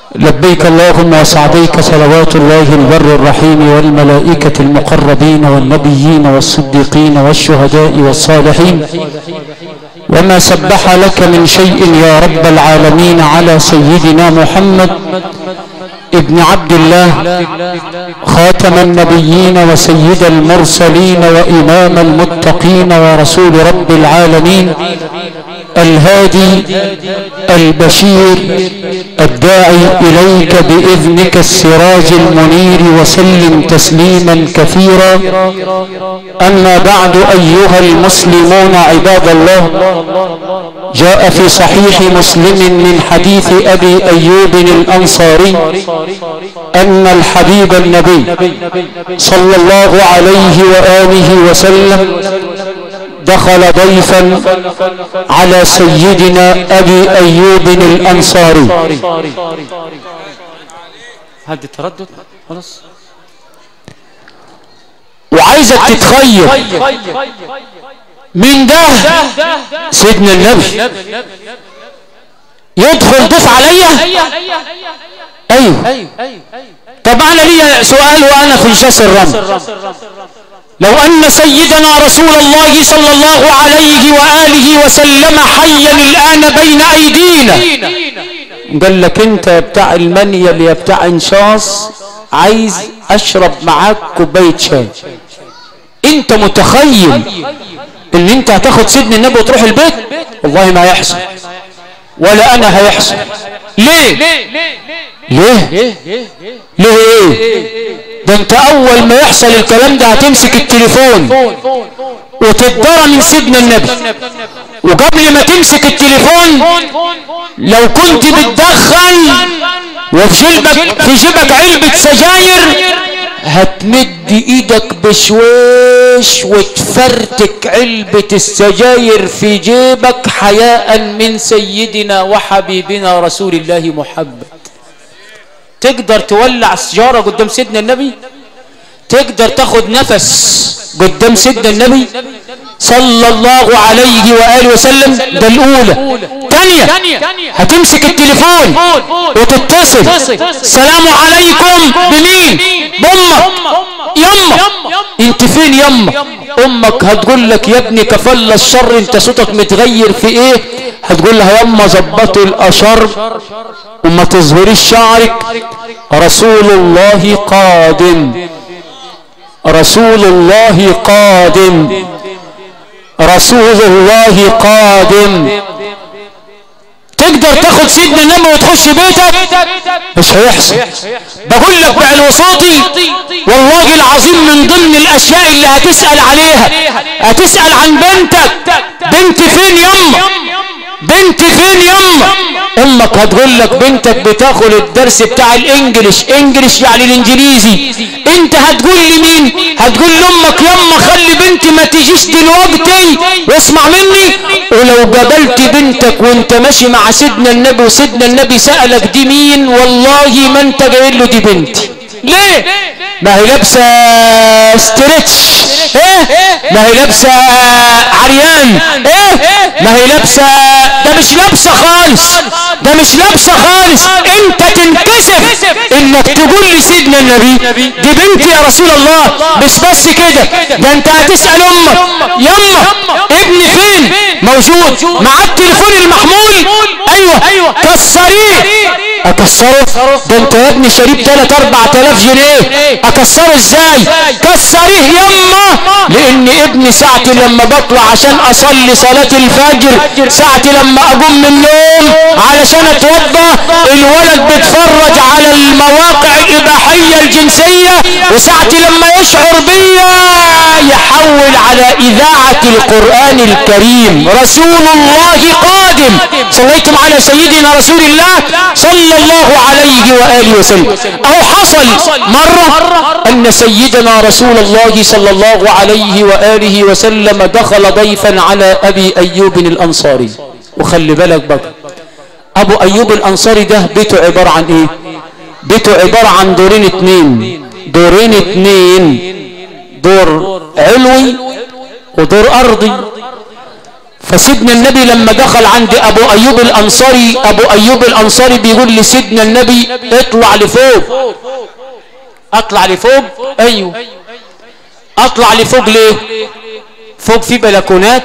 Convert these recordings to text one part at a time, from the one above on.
لبيك اللهم وسعديك، صلوات الله البر الرحيم والملائكة المقربين والنبيين والصديقين والشهداء والصالحين، وما سبح لك من شيء يا رب العالمين على سيدنا محمد ابن عبد الله، خاتم النبيين وسيد المرسلين وإمام المتقين ورسول رب العالمين، الهادي البشير الداعي إليك بإذنك السراج المنير، وسلم تسليما كثيرا. أما بعد أيها المسلمون عباد الله، جاء في صحيح مسلم من حديث أبي أيوب الأنصاري أن الحبيب النبي صلى الله عليه وآله وسلم دخل ضيفا على سيدنا أبي أيوب الأنصاري. هدي التردد خلاص، وعايزك تتخيل من ده سيدنا النبي يدخل ضيف عليا. ايوه، طب انا لي سؤال وانا في انشاس الرمل، لو ان سيدنا رسول الله صلى الله عليه وآله وسلم حيا الآن بين ايدينا، قال لك انت يا بتاع المنيل يا بتاع انشاص عايز اشرب معاك كوبايه شاي، انت متخيل ان انت هتاخد سيدنا النبي وتروح البيت؟ والله ما هيحصل، ولا انا هيحصل. ليه ليه ايه؟ ده انت اول ما يحصل الكلام ده هتمسك التليفون وتتضرر من سيدنا النبي، وقبل ما تمسك التليفون لو كنت بتدخن وفي جيبك علبة سجاير هتمد ايدك بشويش وتفرتك علبة السجاير في جيبك حياء من سيدنا وحبيبنا رسول الله محمد. تقدر تولع سجارة قدام سيدنا النبي؟ تقدر تاخد نفس قدام سيدنا النبي صلى الله عليه وآله وسلم؟ ده الأولى. تانية هتمسك التليفون وتتصل، السلام عليكم بمين؟ بأمك. يما انت فين يما؟ امك هتقول لك يا ابني كفل الشر انت صوتك متغير في ايه؟ هتقول لها يما ظبطي الاشر وما تظهريش شعرك، رسول الله قادم، رسول الله قادم، رسول الله قادم. تقدر تاخد سيدنا النبي وتخش بيتك؟ مش هيحصل. بقول لك بعلو صوتي والله العظيم من ضمن الاشياء اللي هتسأل عليها، هتسأل عن بنتك، بنت فين يما؟ بنت فين يما؟ امك هتقول لك بنتك بتاخد الدرس بتاع الانجليش، انجليش يعني الانجليزي. انت هتقول لي مين؟ هتقول لامك يما خلي بنتي ما تجيش دلوقتي واسمع مني. ولو قابلت بنتك وانت ماشي مع سيدنا النبي وسيدنا النبي سألك دي مين، والله ما انت جاي له دي بنتي. ليه؟ ما هي لابسه ستريتش، ما هي لابسه عريان، ما هي لابسه، ده مش لابسه خالص، ده مش لابسه خالص. انت تنكسف انك تقول لي سيدنا النبي دي بنتي يا رسول الله. مش بس كده، ده انت هتسأل امك يما ابني فين؟ موجود مع التليفون المحمول. ايوه كسريه. اكسره؟ ده انت يا ابني شريب 3-4 آلاف جنيه، اكسره ازاي؟ كسريه يما، لان ابني ساعة لما بطلع عشان اصلي صلاة الفجر، ساعة لما اقوم من النوم علشان اتوضى، الولد بيتفرج على المواقع الاباحية الجنسية، وساعة لما يشعر بيا يحول على اذاعة القرآن الكريم. رسول الله قادم. صليتم على سيدنا رسول الله صلى الله عليه وآله وسلم. او حصل مرة ان سيدنا رسول الله صلى الله عليه وآله وسلم دخل ضيفا على ابي ايوب الانصاري. وخلي بالك بقى، ابو ايوب الانصاري ده بيته عبارة عن ايه؟ بيته عبارة عن دورين اتنين، دور علوي ودور ارضي. فسيدنا النبي لما دخل عند ابو ايوب الانصاري، ابو ايوب الانصاري بيقول لسيدنا النبي اطلع لفوق. اطلع لفوق؟ ايوه. اطلع لفوق ليه؟ فوق في بلكونات،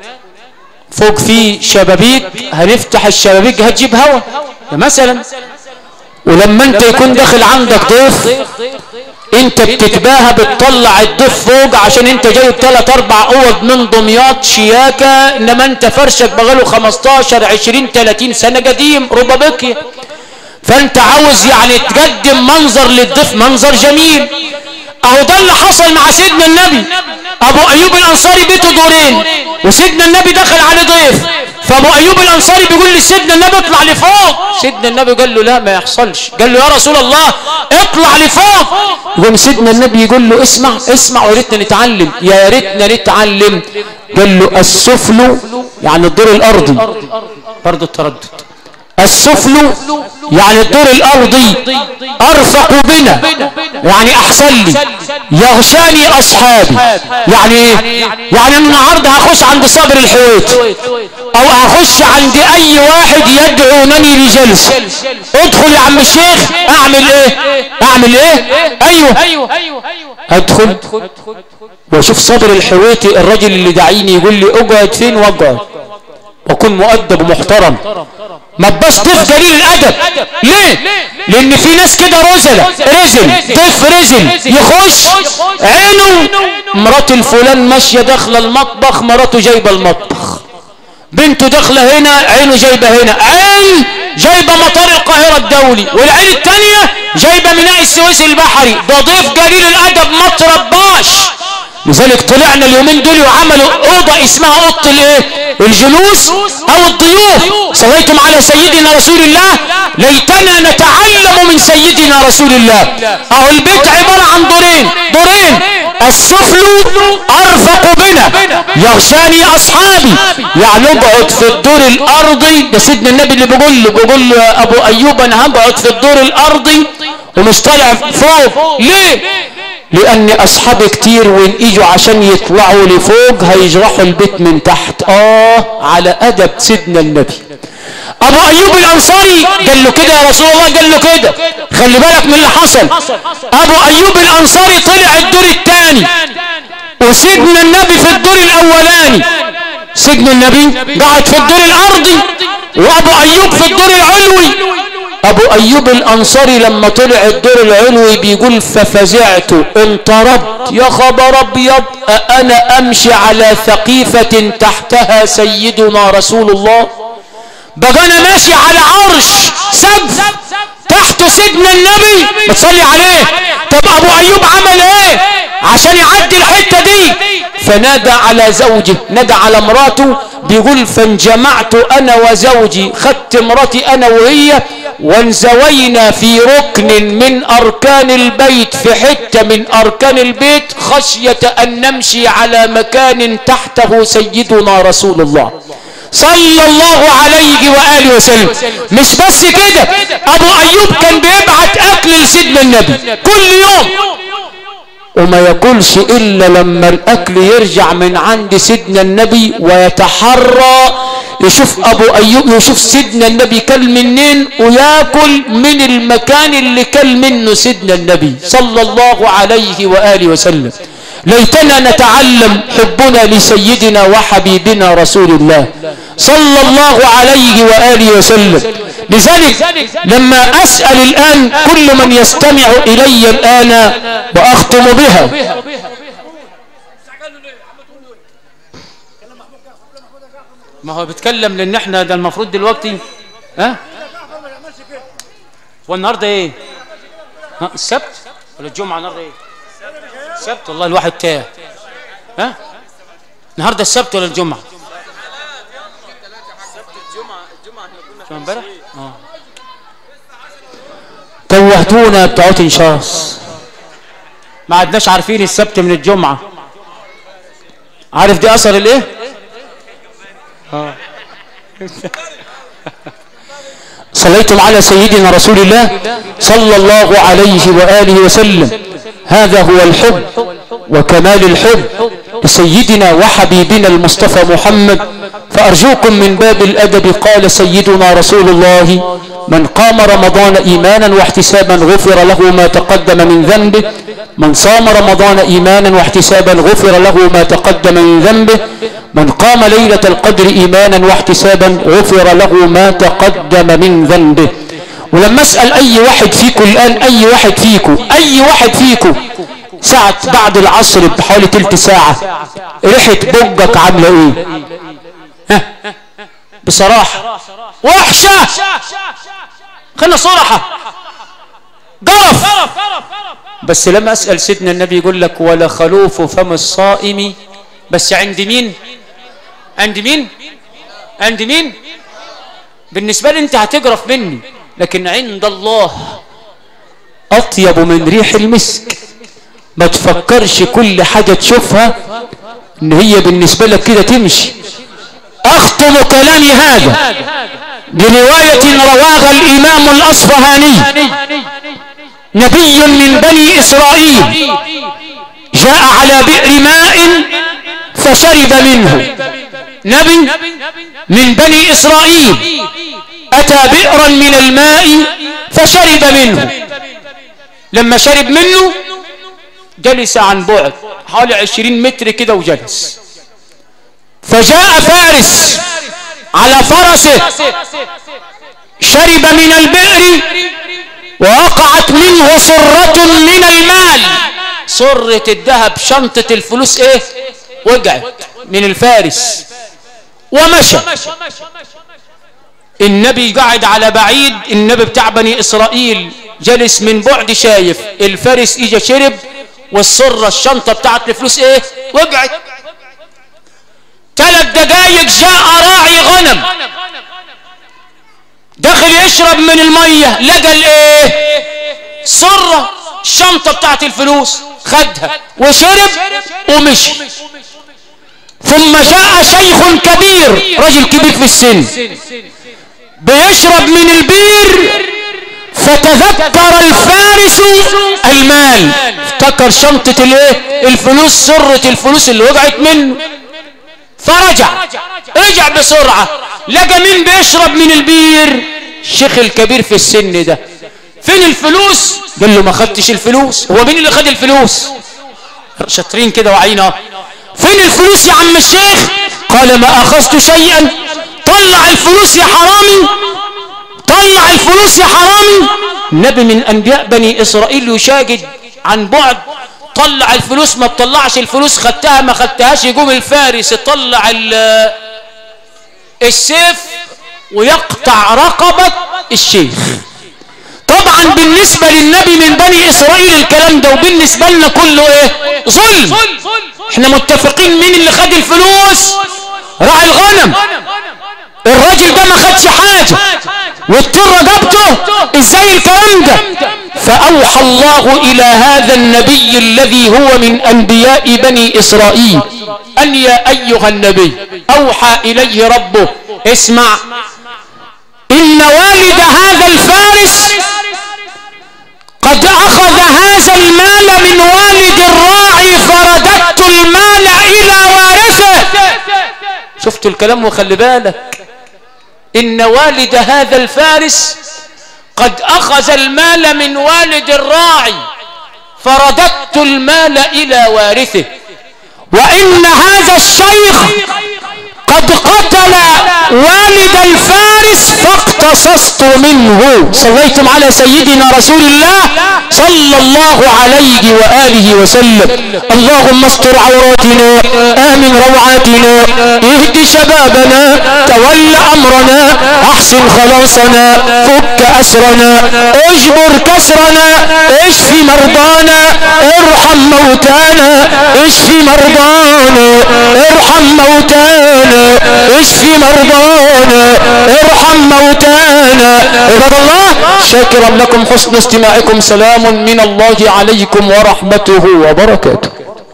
فوق في شبابيك، هنفتح الشبابيك هتجيب هوا مثلا. ولما انت يكون داخل عندك ضيف انت بتتباهى بتطلع الضيف فوق عشان انت جايب 3 4 اوض من دمياط شياكه، انما انت فرشك بغاله 15 20 30 سنه قديم ربابيكيا، فانت عاوز يعني تقدم منظر للضيف، منظر جميل. اهو ده اللي حصل مع سيدنا النبي. ابو ايوب الانصاري بيته دورين وسيدنا النبي دخل عليه ضيف، فابو ايوب الانصاري بيقول لسيدنا النبي اطلع لفوق. سيدنا النبي قال له لا ما يحصلش. قال له يا رسول الله اطلع لفوق. يقوم سيدنا النبي يقول له اسمع اسمع ويا ريتنا نتعلم، يا ريتنا نتعلم. قال له السفل يعني الدور الارضي، برضه التردد، السفل يعني الدور الارضي ارفق بنا يعني احسن لي، يغشاني اصحابي يعني ايه؟ يعني النهارده هخش عند صابر الحويت او هخش عند اي واحد يدعونني لجلسه، ادخل يا عم الشيخ اعمل ايه؟ اعمل ايه؟ ايوه ادخل واشوف صابر الحويتي الراجل اللي داعيني يقول لي اقعد فين واقعد واكون مؤدب ومحترم، ما تبقاش ضيف قليل الادب. ليه؟ لان في ناس كده رزل ضيف رزل يخش عينه مرات الفلان ماشيه داخله المطبخ، مراته جايبه المطبخ، بنته داخله هنا عينه جايبه هنا، عين جايبه مطار القاهره الدولي، والعين الثانيه جايبه ميناء السويس البحري. ده ضيف قليل الادب ما ترباش. لذلك طلعنا اليومين دول وعملوا اوضه اسمها اوضه الايه؟ الجلوس او الضيوف. صليتم على سيدنا رسول الله، ليتنا نتعلم من سيدنا رسول الله. اهو البيت عباره عن دورين، السفل ارفق بنا يغشاني اصحابي، يعني اقعد في الدور الارضي. ده سيدنا النبي اللي بيقول له ابو ايوب انا هقعد في الدور الارضي ومش طالع فوق. ليه؟ لان اصحابي كتير وان اجوا عشان يطلعوا لفوق هيجرحوا البيت من تحت. على ادب سيدنا النبي. ابو ايوب الانصاري قال له كده يا رسول الله، قال له كده. خلي بالك من اللي حصل. ابو ايوب الانصاري طلع الدور الثاني وسيدنا النبي في الدور الاولاني. سيدنا النبي قاعد في الدور الارضي وابو ايوب في الدور العلوي. ابو ايوب الانصاري لما طلع الدور العلوي بيقول ففزعت انطربت، يا خبر ابيض انا امشي على ثقيفة تحتها سيدنا رسول الله، بقى انا ماشي على عرش سقف تحت سيدنا النبي بتصلي عليه. طب ابو ايوب عمل ايه عشان يعدي الحتة دي؟ فنادى على زوجه، نادى على مراته، بيقول فانجمعت انا وزوجي، خدت مراتي انا وهي وانزوينا في ركن من اركان البيت، في حتة من اركان البيت، خشية ان نمشي على مكان تحته سيدنا رسول الله صلى الله عليه وآله وسلم. مش بس كده، ابو ايوب كان بيبعت اكل لسيدنا النبي كل يوم وما ياكلش الا لما الاكل يرجع من عند سيدنا النبي ويتحرى يشوف ابو ايوب، يشوف سيدنا النبي كل منين وياكل من المكان اللي كل منه سيدنا النبي صلى الله عليه وآله وسلم. ليتنا نتعلم حبنا لسيدنا وحبيبنا رسول الله صلى الله عليه وآله وسلم. لذلك لما أسأل الآن كل من يستمع إلي الآن وأختم بها، ما هو بيتكلم لأن احنا ده المفروض دلوقتي والنهارده ايه؟ السبت ولا الجمعة؟ النهارده ايه؟ السبت. والله الواحد تاه. النهارده السبت ولا الجمعة؟ شو امبارح؟ توهتونا بتوع انشاص، ما عدناش عارفين السبت من الجمعة. عارف دي اثر الايه؟ صليتم على سيدنا رسول الله صلى الله عليه وآله وسلم. هذا هو الحب وكمال الحب لسيدنا وحبيبنا المصطفى محمد فأرجوكم من باب الأدب قال سيدنا رسول الله: من قام رمضان إيمانا واحتسابا غفر له ما تقدم من ذنبه. من صام رمضان إيمانا واحتسابا غفر له ما تقدم من ذنبه. من قام ليلة القدر إيمانا واحتسابا غفر له ما تقدم من ذنبه. ولما أسأل أي واحد فيكم الآن، أي واحد فيكم ساعة بعد العصر بحوالي تلت ساعة ريحة بوجك عاملة ايه؟ ها؟ بصراحة وحشة، خلنا صراحة، جرف. بس لما أسأل سيدنا النبي يقول لك: ولا خلوف فم الصائم، بس عند مين؟ عند مين؟ بالنسبة لي انت هتجرف مني، لكن عند الله أطيب من ريح المسك. ما تفكرش كل حاجة تشوفها ان هي بالنسبة لك كده تمشي. اختم كلامي هذا برواية رواها الامام الاصفهاني: نبي من بني اسرائيل جاء على بئر ماء فشرب منه. نبي من بني اسرائيل اتى بئرا من الماء فشرب منه. لما شرب منه جلس عن بعد حوالي 20 متر كده وجلس. فجاء فارس على فرسه شرب من البئر ووقعت منه صرة من المال. صرة الذهب، شنطة الفلوس ايه؟ وقعت من الفارس ومشى. النبي قاعد على بعيد، النبي بتاع بني اسرائيل جلس من بعد شايف. الفارس اجى شرب والصرة الشنطة بتاعت الفلوس ايه؟ وقعت. 3 دقايق جاء راعي غنم دخل يشرب من المية، لقى الايه؟ صرة الشنطة بتاعت الفلوس، خدها وشرب ومشي. ثم جاء شيخ كبير، رجل كبير في السن، بيشرب من البير، فتذكر الفارس المال، افتكر شنطة الايه؟ الفلوس، صرة الفلوس اللي وقعت منه. رجع بسرعة، لقى مين بيشرب من البير؟ الشيخ الكبير في السن ده. فين الفلوس؟ قال له: ما خدتش الفلوس. هو مين اللي خد الفلوس؟ شاطرين كده وعينا. فين الفلوس يا عم الشيخ؟ قال: ما اخذت شيئا. طلع الفلوس يا حرامي، طلع الفلوس يا حرامي. نبي من انبياء بني اسرائيل يشاهد عن بعد، طلع الفلوس. ما تطلعش الفلوس، خدتها ما خدتهاش. يقوم الفارس يطلع السيف ويقطع رقبة الشيخ. طبعا بالنسبة للنبي من بني اسرائيل الكلام ده، وبالنسبة لنا كله ايه؟ ظلم. احنا متفقين مين اللي خد الفلوس؟ راعي الغنم. الراجل ده ما خدش حاجة والطر رقبته. ازاي الكلام ده؟ فأوحى الله إلى هذا النبي الذي هو من أنبياء بني إسرائيل أن يا أيها النبي أوحى إليه ربه: اسمع، إن والد هذا الفارس قد أخذ هذا المال من والد الراعي، فرددت المال إلى وارثه. شفتوا الكلام؟ وخلي بالك، إن والد هذا الفارس قد أخذ المال من والد الراعي، فرددت المال إلى وارثه. وإن هذا الشيخ قد قتل والد الفارس فاقتصصت منه. صليتم على سيدنا رسول الله صلى الله عليه وآله وسلم. اللهم استر عوراتنا، آمن روعاتنا، اهد شبابنا، تول أمرنا، أحسن خلاصنا، فك أسرنا، اجبر كسرنا، اشف مرضانا، ارحم موتانا، اشف مرضانا، ارحم موتانا، اشف مرضانا، ارحم موتانا. عباد الله، شاكرا لكم حسن استماعكم. سلام من الله عليكم ورحمته وبركاته.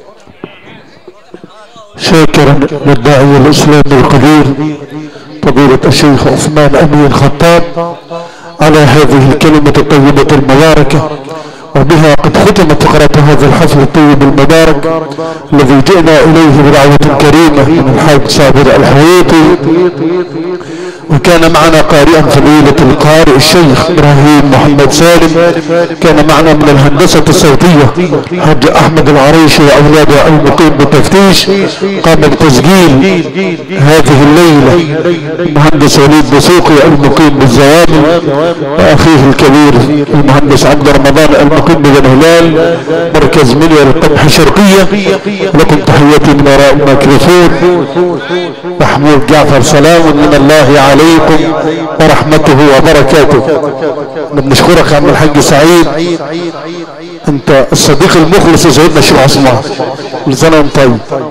شاكرا للداعي الاسلامي القدير فضيلة الشيخ عثمان أمين خطاب على هذه الكلمة الطيبة المباركة. وبها قد ختمت فقرة هذا الحفل الطيب المبارك الذي جئنا إليه بدعوة كريمة من الحاج صابر الحويطي، وكان معنا قارئا فضيلة القارئ الشيخ إبراهيم محمد سالم، كان معنا من الهندسة الصوتية حاج أحمد العريشي وأولاده المقيم بالتفتيش، قام بتسجيل هذه الليلة المهندس وليد بسوقي المقيم بالزوابل، وأخيه الكبير المهندس عبد رمضان المقيم ببن هلال مركز منيا القمح الشرقية. لكم تحياتي من وراء الميكروفون، محمود جعفر، سلام من الله عليكم ورحمته وبركاته. بنشكرك يا عم الحاج سعيد، انت الصديق المخلص لسيدنا الشيخ عثمان، كل سنه وانت طيب.